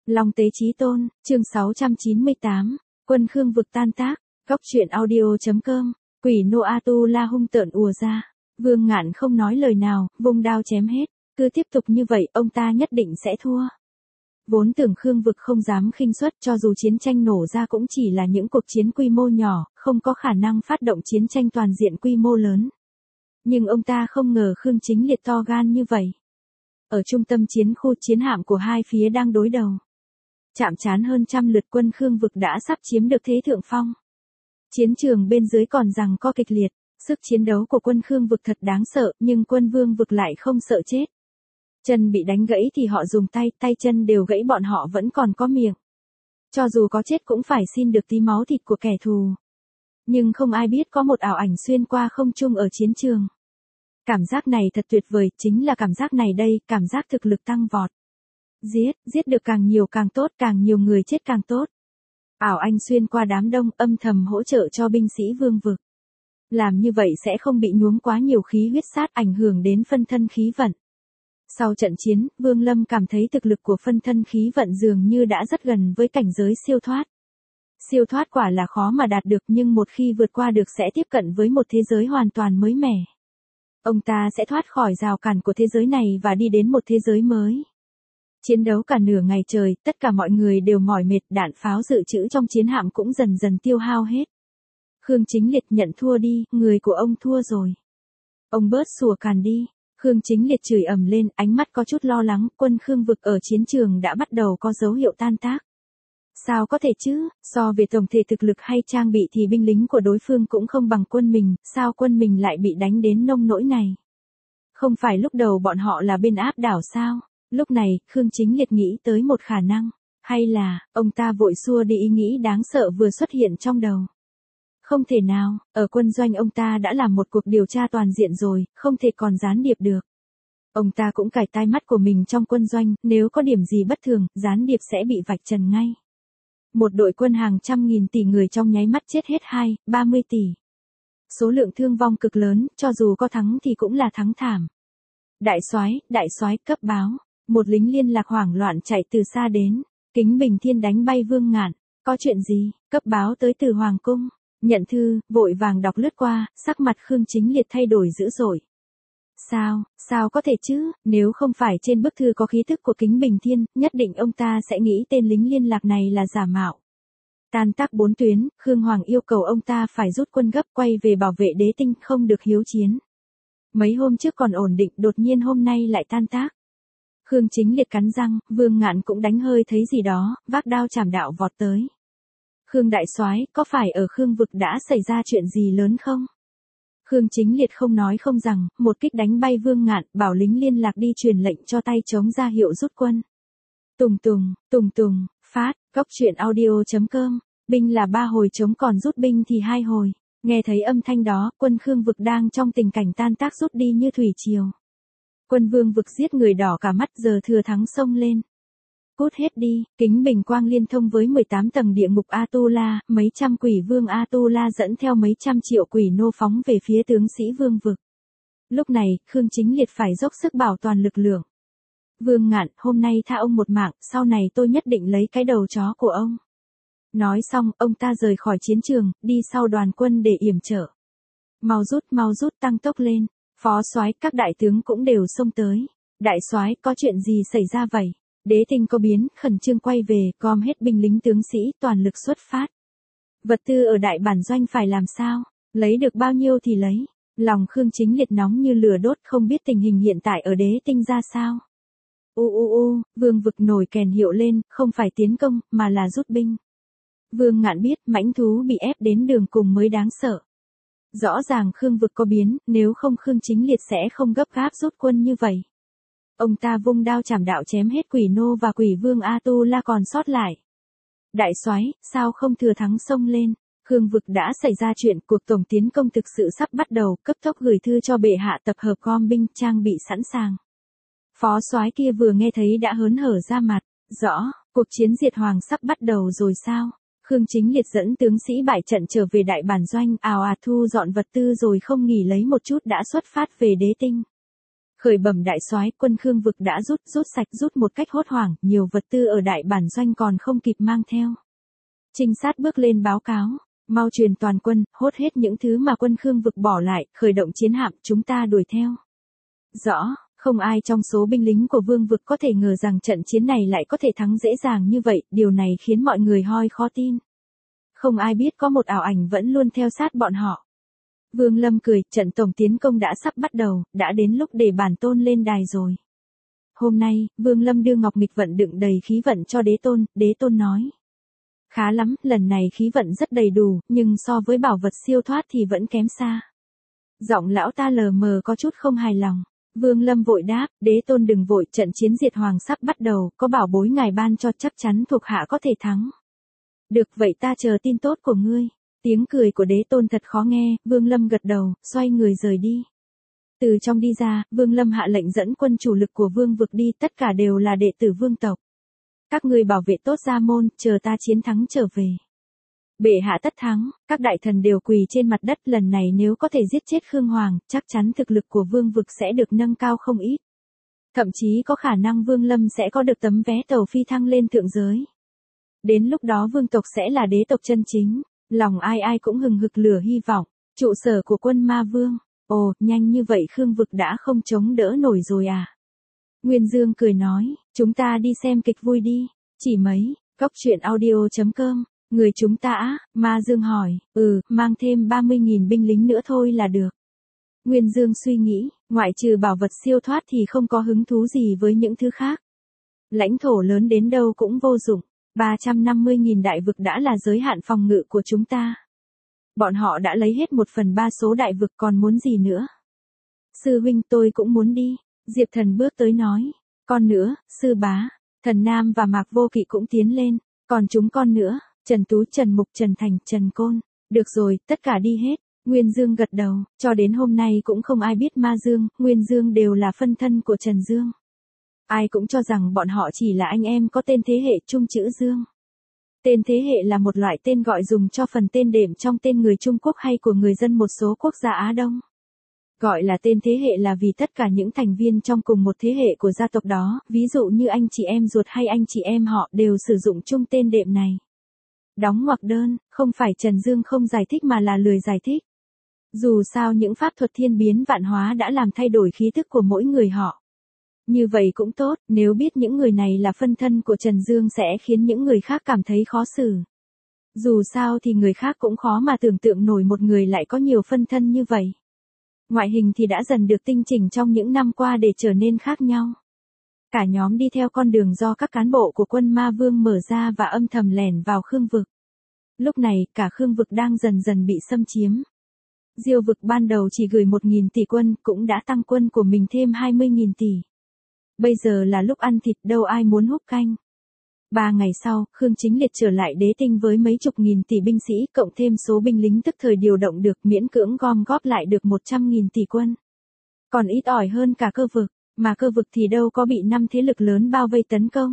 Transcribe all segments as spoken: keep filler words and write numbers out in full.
Long Tế Chí Tôn, chương sáu trăm chín mươi tám, quân Khương vực tan tác, góc truyện audio.com, quỷ nô A-tu-la hung tợn ùa ra. Vương Ngạn không nói lời nào, vung đao chém hết, cứ tiếp tục như vậy ông ta nhất định sẽ thua. Vốn tưởng Khương vực không dám khinh suất, cho dù chiến tranh nổ ra cũng chỉ là những cuộc chiến quy mô nhỏ, không có khả năng phát động chiến tranh toàn diện quy mô lớn. Nhưng ông ta không ngờ Khương Chính Liệt to gan như vậy. Ở trung tâm chiến khu, chiến hạm của hai phía đang đối đầu. Chạm trán hơn trăm lượt quân Khương vực đã sắp chiếm được thế thượng phong. Chiến trường bên dưới còn giằng co kịch liệt, sức chiến đấu của quân Khương vực thật đáng sợ, nhưng quân Vương vực lại không sợ chết. Chân bị đánh gãy thì họ dùng tay, tay chân đều gãy bọn họ vẫn còn có miệng. Cho dù có chết cũng phải xin được tí máu thịt của kẻ thù. Nhưng không ai biết có một ảo ảnh xuyên qua không trung ở chiến trường. Cảm giác này thật tuyệt vời, chính là cảm giác này đây, cảm giác thực lực tăng vọt. Giết, giết được càng nhiều càng tốt, càng nhiều người chết càng tốt. Ảo ảnh xuyên qua đám đông, âm thầm hỗ trợ cho binh sĩ Vương vực. Làm như vậy sẽ không bị nhuốm quá nhiều khí huyết sát, ảnh hưởng đến phân thân khí vận. Sau trận chiến, Vương Lâm cảm thấy thực lực của phân thân khí vận dường như đã rất gần với cảnh giới siêu thoát. Siêu thoát quả là khó mà đạt được, nhưng một khi vượt qua được sẽ tiếp cận với một thế giới hoàn toàn mới mẻ. Ông ta sẽ thoát khỏi rào cản của thế giới này và đi đến một thế giới mới. Chiến đấu cả nửa ngày trời, tất cả mọi người đều mỏi mệt, đạn pháo dự trữ trong chiến hạm cũng dần dần tiêu hao hết. Khương Chính Liệt nhận thua đi, người của ông thua rồi. Ông bớt sủa càn đi. Khương Chính Liệt chửi ầm lên, ánh mắt có chút lo lắng, quân Khương vực ở chiến trường đã bắt đầu có dấu hiệu tan tác. Sao có thể chứ, so về tổng thể thực lực hay trang bị thì binh lính của đối phương cũng không bằng quân mình, sao quân mình lại bị đánh đến nông nỗi này? Không phải lúc đầu bọn họ là bên áp đảo sao? Lúc này, Khương Chính Liệt nghĩ tới một khả năng, hay là, ông ta vội xua đi ý nghĩ đáng sợ vừa xuất hiện trong đầu. Không thể nào, ở quân doanh ông ta đã làm một cuộc điều tra toàn diện rồi, không thể còn gián điệp được. Ông ta cũng cài tai mắt của mình trong quân doanh, nếu có điểm gì bất thường, gián điệp sẽ bị vạch trần ngay. Một đội quân hàng trăm nghìn tỷ người trong nháy mắt chết hết hai, ba mươi tỷ. Số lượng thương vong cực lớn, cho dù có thắng thì cũng là thắng thảm. Đại soái, đại soái, cấp báo. Một lính liên lạc hoảng loạn chạy từ xa đến. Kính Bình Thiên đánh bay Vương Ngạn. Có chuyện gì? Cấp báo tới từ Hoàng cung. Nhận thư, vội vàng đọc lướt qua, sắc mặt Khương Chính Liệt thay đổi dữ dội. Sao, sao có thể chứ, nếu không phải trên bức thư có khí thức của Kính Bình Thiên, nhất định ông ta sẽ nghĩ tên lính liên lạc này là giả mạo. Tan tác bốn tuyến, Khương Hoàng yêu cầu ông ta phải rút quân gấp quay về bảo vệ đế tinh, không được hiếu chiến. Mấy hôm trước còn ổn định, đột nhiên hôm nay lại tan tác. Khương Chính Liệt cắn răng, Vương Ngạn cũng đánh hơi thấy gì đó, vác đao chảm đạo vọt tới. Khương đại soái, có phải ở Khương vực đã xảy ra chuyện gì lớn không? Khương Chính Liệt không nói không rằng, một kích đánh bay Vương Ngạn, bảo lính liên lạc đi truyền lệnh cho tay trống ra hiệu rút quân. Tùng tùng, tùng tùng, phát, góc truyện audio.com, binh là ba hồi trống còn rút binh thì hai hồi. Nghe thấy âm thanh đó, quân Khương vực đang trong tình cảnh tan tác rút đi như thủy triều. Quân Vương vực giết người đỏ cả mắt, giờ thừa thắng xông lên. Cút hết đi, kính bình quang liên thông với mười tám tầng địa ngục A-tu-la, mấy trăm quỷ vương A-tu-la dẫn theo mấy trăm triệu quỷ nô phóng về phía tướng sĩ Vương vực. Lúc này, Khương Chính Liệt phải dốc sức bảo toàn lực lượng. Vương Ngạn, hôm nay tha ông một mạng, sau này tôi nhất định lấy cái đầu chó của ông. Nói xong, ông ta rời khỏi chiến trường, đi sau đoàn quân để yểm trợ. Mau rút, mau rút, tăng tốc lên. Phó soái, các đại tướng cũng đều xông tới. Đại soái, có chuyện gì xảy ra vậy? Đế tinh có biến, khẩn trương quay về, gom hết binh lính tướng sĩ, toàn lực xuất phát. Vật tư ở đại bản doanh phải làm sao? Lấy được bao nhiêu thì lấy. Lòng Khương Chính Liệt nóng như lửa đốt, không biết tình hình hiện tại ở đế tinh ra sao. U u u, Vương vực nổi kèn hiệu lên, không phải tiến công, mà là rút binh. Vương Ngạn biết, mãnh thú bị ép đến đường cùng mới đáng sợ. Rõ ràng Khương vực có biến, nếu không Khương Chính Liệt sẽ không gấp gáp rút quân như vậy. Ông ta vung đao chảm đạo chém hết quỷ nô và quỷ vương A-tu-la còn sót lại. Đại soái, sao không thừa thắng xông lên? Khương vực đã xảy ra chuyện, cuộc tổng tiến công thực sự sắp bắt đầu, cấp tốc gửi thư cho bệ hạ tập hợp gom binh, trang bị sẵn sàng. Phó soái kia vừa nghe thấy đã hớn hở ra mặt, rõ, cuộc chiến diệt hoàng sắp bắt đầu rồi sao? Khương Chính Liệt dẫn tướng sĩ bại trận trở về đại bản doanh, ào ạt thu dọn vật tư rồi không nghỉ lấy một chút đã xuất phát về đế tinh. Khởi bẩm đại soái, quân Khương vực đã rút, rút sạch rút một cách hốt hoảng, nhiều vật tư ở đại bản doanh còn không kịp mang theo. Trinh sát bước lên báo cáo, mau truyền toàn quân, hốt hết những thứ mà quân Khương vực bỏ lại, khởi động chiến hạm, chúng ta đuổi theo. Rõ, không ai trong số binh lính của vương vực có thể ngờ rằng trận chiến này lại có thể thắng dễ dàng như vậy, điều này khiến mọi người hoi khó tin. Không ai biết có một ảo ảnh vẫn luôn theo sát bọn họ. Vương Lâm cười, trận tổng tiến công đã sắp bắt đầu, đã đến lúc để bản tôn lên đài rồi. Hôm nay, Vương Lâm đưa ngọc nghịch vận đựng đầy khí vận cho đế tôn, đế tôn nói. Khá lắm, lần này khí vận rất đầy đủ, nhưng so với bảo vật siêu thoát thì vẫn kém xa. Giọng lão ta lờ mờ có chút không hài lòng. Vương Lâm vội đáp, đế tôn đừng vội, trận chiến diệt hoàng sắp bắt đầu, có bảo bối ngài ban cho chắc chắn thuộc hạ có thể thắng. Được vậy ta chờ tin tốt của ngươi. Tiếng cười của đế tôn thật khó nghe, Vương Lâm gật đầu, xoay người rời đi. Từ trong đi ra, Vương Lâm hạ lệnh dẫn quân chủ lực của vương vực đi, tất cả đều là đệ tử vương tộc. Các ngươi bảo vệ tốt gia môn, chờ ta chiến thắng trở về. Bệ hạ tất thắng, các đại thần đều quỳ trên mặt đất, lần này nếu có thể giết chết Khương Hoàng, chắc chắn thực lực của vương vực sẽ được nâng cao không ít. Thậm chí có khả năng Vương Lâm sẽ có được tấm vé tàu phi thăng lên thượng giới. Đến lúc đó vương tộc sẽ là đế tộc chân chính, lòng ai ai cũng hừng hực lửa hy vọng. Trụ sở của quân ma vương, ồ, nhanh như vậy Khương vực đã không chống đỡ nổi rồi à? Nguyên Dương cười nói, chúng ta đi xem kịch vui đi, chỉ mấy, góc truyện audio chấm com. Người chúng ta á, Ma Dương hỏi, ừ, mang thêm ba mươi nghìn binh lính nữa thôi là được. Nguyên Dương suy nghĩ, ngoại trừ bảo vật siêu thoát thì không có hứng thú gì với những thứ khác. Lãnh thổ lớn đến đâu cũng vô dụng, ba trăm năm mươi nghìn đại vực đã là giới hạn phòng ngự của chúng ta. Bọn họ đã lấy hết một phần ba số đại vực còn muốn gì nữa. Sư huynh tôi cũng muốn đi, Diệp Thần bước tới nói, con nữa, sư bá, Thần Nam và Mạc Vô Kỵ cũng tiến lên, còn chúng con nữa. Trần Tú, Trần Mục, Trần Thành, Trần Côn. Được rồi, tất cả đi hết. Nguyên Dương gật đầu, cho đến hôm nay cũng không ai biết Ma Dương, Nguyên Dương đều là phân thân của Trần Dương. Ai cũng cho rằng bọn họ chỉ là anh em có tên thế hệ chung chữ Dương. Tên thế hệ là một loại tên gọi dùng cho phần tên đệm trong tên người Trung Quốc hay của người dân một số quốc gia Á Đông. Gọi là tên thế hệ là vì tất cả những thành viên trong cùng một thế hệ của gia tộc đó, ví dụ như anh chị em ruột hay anh chị em họ đều sử dụng chung tên đệm này. Đóng ngoặc đơn, không phải Trần Dương không giải thích mà là lười giải thích. Dù sao những pháp thuật thiên biến vạn hóa đã làm thay đổi khí thức của mỗi người họ. Như vậy cũng tốt, nếu biết những người này là phân thân của Trần Dương sẽ khiến những người khác cảm thấy khó xử. Dù sao thì người khác cũng khó mà tưởng tượng nổi một người lại có nhiều phân thân như vậy. Ngoại hình thì đã dần được tinh chỉnh trong những năm qua để trở nên khác nhau. Cả nhóm đi theo con đường do các cán bộ của quân ma vương mở ra và âm thầm lẻn vào Khương vực. Lúc này, cả Khương vực đang dần dần bị xâm chiếm. Diêu vực ban đầu chỉ gửi một nghìn tỷ quân, cũng đã tăng quân của mình thêm hai mươi nghìn tỷ. Bây giờ là lúc ăn thịt, đâu ai muốn húp canh. Ba ngày sau, Khương Chính Liệt trở lại đế tinh với mấy chục nghìn tỷ binh sĩ, cộng thêm số binh lính tức thời điều động được, miễn cưỡng gom góp lại được một trăm nghìn tỷ quân. Còn ít ỏi hơn cả cơ vực, mà cơ vực thì đâu có bị năm thế lực lớn bao vây tấn công.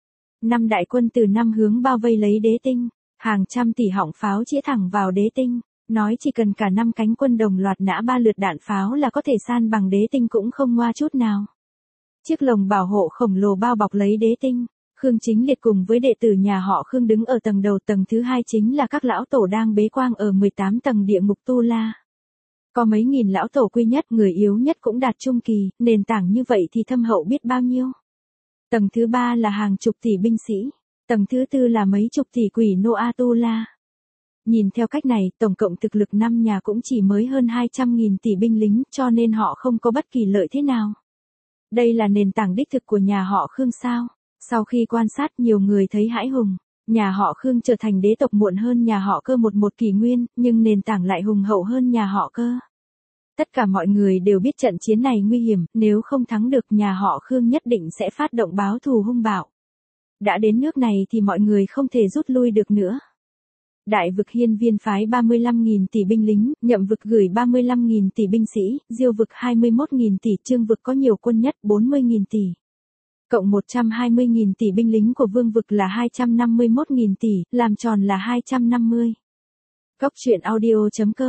Năm đại quân từ năm hướng bao vây lấy đế tinh, hàng trăm tỷ họng pháo chĩa thẳng vào đế tinh, nói chỉ cần cả năm cánh quân đồng loạt nã ba lượt đạn pháo là có thể san bằng đế tinh cũng không ngoa chút nào. Chiếc lồng bảo hộ khổng lồ bao bọc lấy đế tinh. Khương Chính Liệt cùng với đệ tử nhà họ Khương đứng ở tầng đầu, tầng thứ hai chính là các lão tổ đang bế quang ở mười tám tầng địa ngục Tu La. Có mấy nghìn lão tổ quy nhất, người yếu nhất cũng đạt trung kỳ, nền tảng như vậy thì thâm hậu biết bao nhiêu. Tầng thứ ba là hàng chục tỷ binh sĩ, tầng thứ tư là mấy chục tỷ quỷ Noa Tu La. Nhìn theo cách này, tổng cộng thực lực năm nhà cũng chỉ mới hơn hai trăm nghìn tỷ binh lính, cho nên họ không có bất kỳ lợi thế nào. Đây là nền tảng đích thực của nhà họ Khương sao? Sau khi quan sát, nhiều người thấy hãi hùng. Nhà họ Khương trở thành đế tộc muộn hơn nhà họ Cơ một một kỷ nguyên, nhưng nền tảng lại hùng hậu hơn nhà họ Cơ. Tất cả mọi người đều biết trận chiến này nguy hiểm, nếu không thắng được nhà họ Khương nhất định sẽ phát động báo thù hung bạo. Đã đến nước này thì mọi người không thể rút lui được nữa. Đại vực Hiên Viên phái ba mươi lăm nghìn tỷ binh lính, Nhậm vực gửi ba mươi lăm nghìn tỷ binh sĩ, Diêu vực hai mươi mốt nghìn tỷ, Trương vực có nhiều quân nhất bốn mươi nghìn tỷ. Cộng một trăm hai mươi nghìn tỷ binh lính của Vương vực là hai trăm năm mươi mốt nghìn tỷ, làm tròn là hai trăm năm mươi. Góc truyện audio chấm com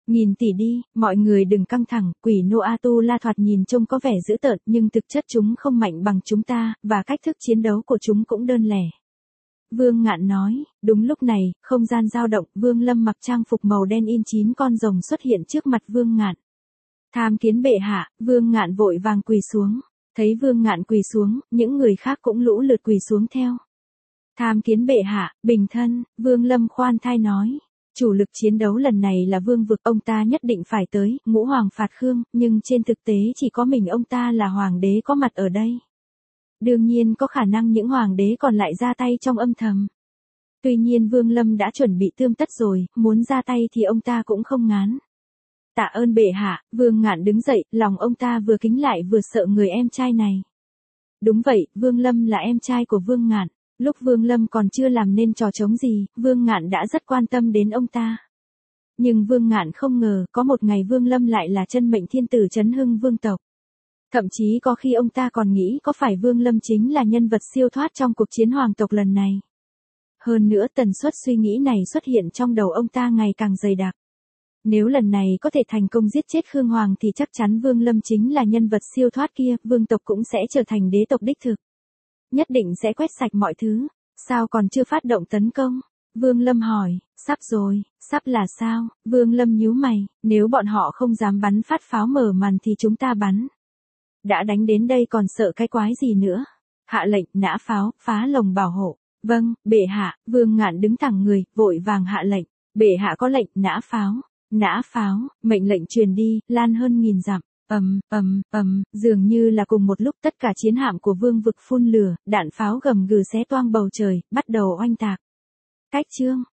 Nhìn tỷ đi, mọi người đừng căng thẳng, quỷ Nô A Tu La thoạt nhìn trông có vẻ dữ tợn nhưng thực chất chúng không mạnh bằng chúng ta, và cách thức chiến đấu của chúng cũng đơn lẻ. Vương Ngạn nói, đúng lúc này, không gian dao động, Vương Lâm mặc trang phục màu đen in chín con rồng xuất hiện trước mặt Vương Ngạn. Tham kiến bệ hạ, Vương Ngạn vội vàng quỳ xuống. Thấy Vương Ngạn quỳ xuống, những người khác cũng lũ lượt quỳ xuống theo. Tham kiến bệ hạ, bình thân, Vương Lâm khoan thai nói. Chủ lực chiến đấu lần này là Vương Vực, ông ta nhất định phải tới, Ngũ Hoàng phạt Khương, nhưng trên thực tế chỉ có mình ông ta là hoàng đế có mặt ở đây. Đương nhiên có khả năng những hoàng đế còn lại ra tay trong âm thầm. Tuy nhiên Vương Lâm đã chuẩn bị tươm tất rồi, muốn ra tay thì ông ta cũng không ngán. Tạ ơn bệ hạ, Vương Ngạn đứng dậy, lòng ông ta vừa kính lại vừa sợ người em trai này. Đúng vậy, Vương Lâm là em trai của Vương Ngạn. Lúc Vương Lâm còn chưa làm nên trò trống gì, Vương Ngạn đã rất quan tâm đến ông ta. Nhưng Vương Ngạn không ngờ, có một ngày Vương Lâm lại là chân mệnh thiên tử chấn hưng vương tộc. Thậm chí có khi ông ta còn nghĩ có phải Vương Lâm chính là nhân vật siêu thoát trong cuộc chiến hoàng tộc lần này. Hơn nữa tần suất suy nghĩ này xuất hiện trong đầu ông ta ngày càng dày đặc. Nếu lần này có thể thành công giết chết Khương Hoàng thì chắc chắn Vương Lâm chính là nhân vật siêu thoát kia, vương tộc cũng sẽ trở thành đế tộc đích thực. Nhất định sẽ quét sạch mọi thứ. Sao còn chưa phát động tấn công? Vương Lâm hỏi, sắp rồi, sắp là sao? Vương Lâm nhíu mày, nếu bọn họ không dám bắn phát pháo mở màn thì chúng ta bắn. Đã đánh đến đây còn sợ cái quái gì nữa? Hạ lệnh, nã pháo, phá lồng bảo hộ. Vâng, bệ hạ, Vương Ngạn đứng thẳng người, vội vàng hạ lệnh. Bệ hạ có lệnh, nã pháo. Nã pháo, mệnh lệnh truyền đi, lan hơn nghìn dặm. Ầm, ầm, ầm, dường như là cùng một lúc tất cả chiến hạm của Vương Vực phun lửa, đạn pháo gầm gừ xé toang bầu trời, bắt đầu oanh tạc. Cách chương